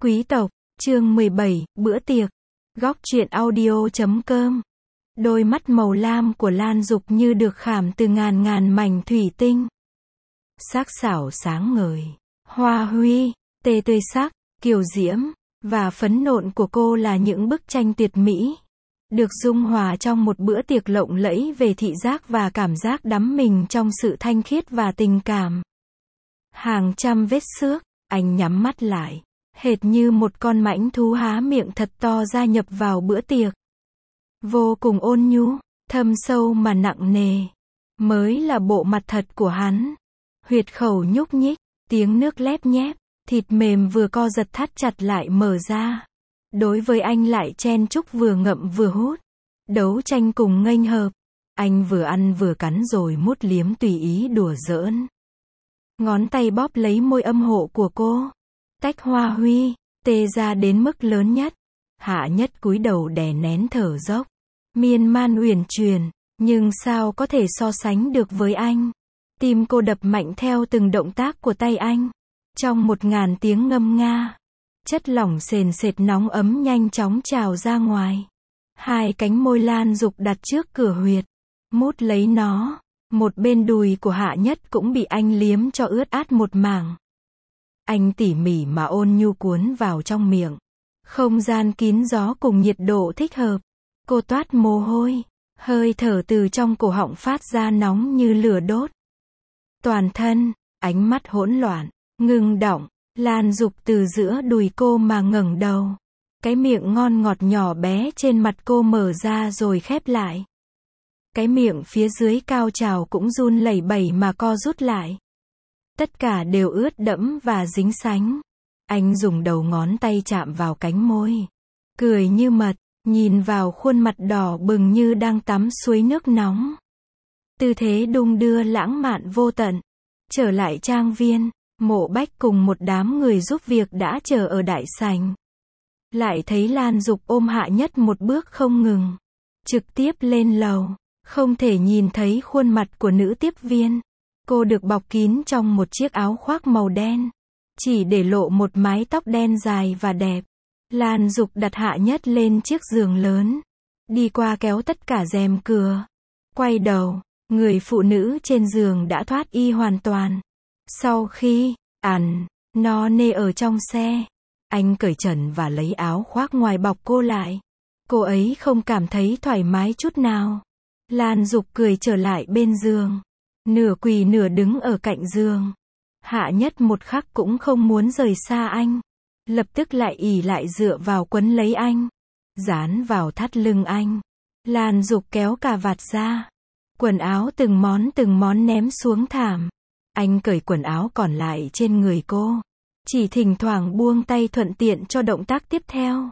Quý tộc, chương 17, bữa tiệc. Góc truyện audio.com. Đôi mắt màu lam của Lan Dục như được khảm từ ngàn ngàn mảnh thủy tinh. Sắc sảo sáng ngời, hoa huy, tê tươi sắc, kiều diễm, và phấn nộn của cô là những bức tranh tuyệt mỹ. Được dung hòa trong một bữa tiệc lộng lẫy về thị giác và cảm giác đắm mình trong sự thanh khiết và tình cảm. Hàng trăm vết xước, anh nhắm mắt lại. Hệt như một con mãnh thú há miệng thật to ra nhập vào bữa tiệc. Vô cùng ôn nhu, thâm sâu mà nặng nề. Mới là bộ mặt thật của hắn. Huyệt khẩu nhúc nhích, tiếng nước lép nhép, thịt mềm vừa co giật thắt chặt lại mở ra. Đối với anh lại chen chúc vừa ngậm vừa hút. Đấu tranh cùng nghênh hợp. Anh vừa ăn vừa cắn rồi mút liếm tùy ý đùa giỡn. Ngón tay bóp lấy môi âm hộ của cô. Tách hoa huy, tê ra đến mức lớn nhất. Hạ Nhất cúi đầu đè nén thở dốc. Miên man uyển chuyển, nhưng sao có thể so sánh được với anh. Tim cô đập mạnh theo từng động tác của tay anh. Trong 1000 tiếng ngâm nga, chất lỏng sền sệt nóng ấm nhanh chóng trào ra ngoài. Hai cánh môi Lan Dục đặt trước cửa huyệt, mút lấy nó. Một bên đùi của Hạ Nhất cũng bị anh liếm cho ướt át một mảng. Anh tỉ mỉ mà ôn nhu cuốn vào trong miệng. Không gian kín gió cùng nhiệt độ thích hợp. Cô toát mồ hôi. Hơi thở từ trong cổ họng phát ra nóng như lửa đốt. Toàn thân, ánh mắt hỗn loạn, ngưng đọng. Lan Dục từ giữa đùi cô mà ngẩng đầu. Cái miệng ngon ngọt nhỏ bé trên mặt cô mở ra rồi khép lại. Cái miệng phía dưới cao trào cũng run lẩy bẩy mà co rút lại. Tất cả đều ướt đẫm và dính sánh. Anh dùng đầu ngón tay chạm vào cánh môi. Cười như mật, nhìn vào khuôn mặt đỏ bừng như đang tắm suối nước nóng. Tư thế đung đưa lãng mạn vô tận. Trở lại trang viên, Mộ Bách cùng một đám người giúp việc đã chờ ở đại sảnh. Lại thấy Lan Dục ôm Hạ Nhất một bước không ngừng. Trực tiếp lên lầu, không thể nhìn thấy khuôn mặt của nữ tiếp viên. Cô được bọc kín trong một chiếc áo khoác màu đen. Chỉ để lộ một mái tóc đen dài và đẹp. Lan Dục đặt Hạ Nhất lên chiếc giường lớn. Đi qua kéo tất cả rèm cửa. Quay đầu, người phụ nữ trên giường đã thoát y hoàn toàn. Sau khi ăn no nê ở trong xe, anh cởi trần và lấy áo khoác ngoài bọc cô lại. Cô ấy không cảm thấy thoải mái chút nào. Lan Dục cười trở lại bên giường. Nửa quỳ nửa đứng ở cạnh giường. Hạ Nhất một khắc cũng không muốn rời xa anh. Lập tức lại ỉ lại dựa vào quấn lấy anh. Dán vào thắt lưng anh. Lan Dục kéo cà vạt ra. Quần áo từng món ném xuống thảm. Anh cởi quần áo còn lại trên người cô. Chỉ thỉnh thoảng buông tay thuận tiện cho động tác tiếp theo.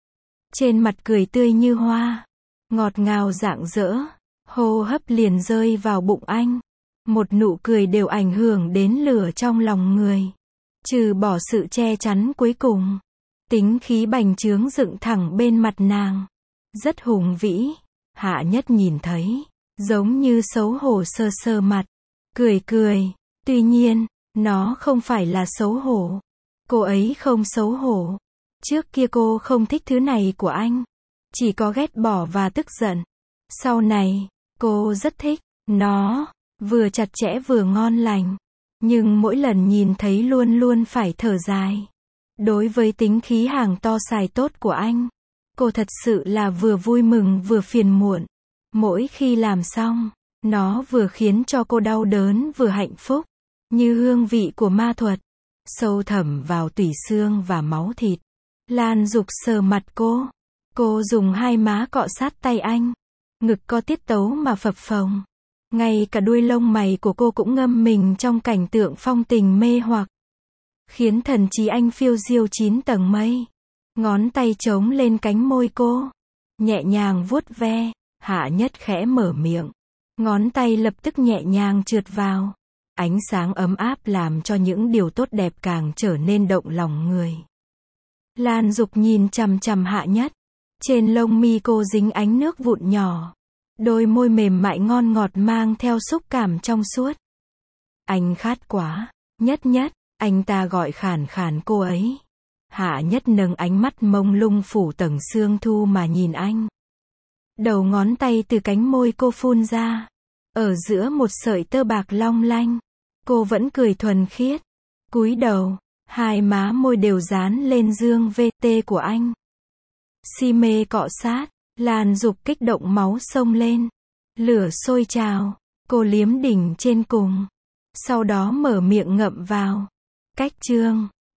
Trên mặt cười tươi như hoa. Ngọt ngào rạng rỡ. Hô hấp liền rơi vào bụng anh. Một nụ cười đều ảnh hưởng đến lửa trong lòng người. Trừ bỏ sự che chắn cuối cùng. Tính khí bành trướng dựng thẳng bên mặt nàng. Rất hùng vĩ. Hạ Nhất nhìn thấy. Giống như xấu hổ sơ sơ mặt. Cười cười. Tuy nhiên, nó không phải là xấu hổ. Cô ấy không xấu hổ. Trước kia cô không thích thứ này của anh. Chỉ có ghét bỏ và tức giận. Sau này, cô rất thích. Nó vừa chặt chẽ vừa ngon lành. Nhưng mỗi lần nhìn thấy luôn luôn phải thở dài. Đối với tính khí hàng to xài tốt của anh, cô thật sự là vừa vui mừng vừa phiền muộn. Mỗi khi làm xong, nó vừa khiến cho cô đau đớn vừa hạnh phúc. Như hương vị của ma thuật, sâu thẳm vào tủy xương và máu thịt. Lan Dục sờ mặt cô. Cô dùng hai má cọ sát tay anh. Ngực có tiết tấu mà phập phồng. Ngay cả đuôi lông mày của cô cũng ngâm mình trong cảnh tượng phong tình mê hoặc. Khiến thần trí anh phiêu diêu 9 tầng mây. Ngón tay trống lên cánh môi cô. Nhẹ nhàng vuốt ve. Hạ Nhất khẽ mở miệng. Ngón tay lập tức nhẹ nhàng trượt vào. Ánh sáng ấm áp làm cho những điều tốt đẹp càng trở nên động lòng người. Lan Dục nhìn chằm chằm Hạ Nhất. Trên lông mi cô dính ánh nước vụn nhỏ. Đôi môi mềm mại ngon ngọt mang theo xúc cảm trong suốt. Anh khát quá. Nhất, anh ta gọi khàn khàn cô ấy. Hạ Nhất nâng ánh mắt mông lung phủ tầng sương thu mà nhìn anh. Đầu ngón tay từ cánh môi cô phun ra. Ở giữa một sợi tơ bạc long lanh. Cô vẫn cười thuần khiết. Cúi đầu, hai má môi đều dán lên dương VT của anh. Si mê cọ sát, Lan Dục kích động máu sông lên. Lửa sôi trào, cô liếm đỉnh trên cùng. Sau đó mở miệng ngậm vào. Cách chương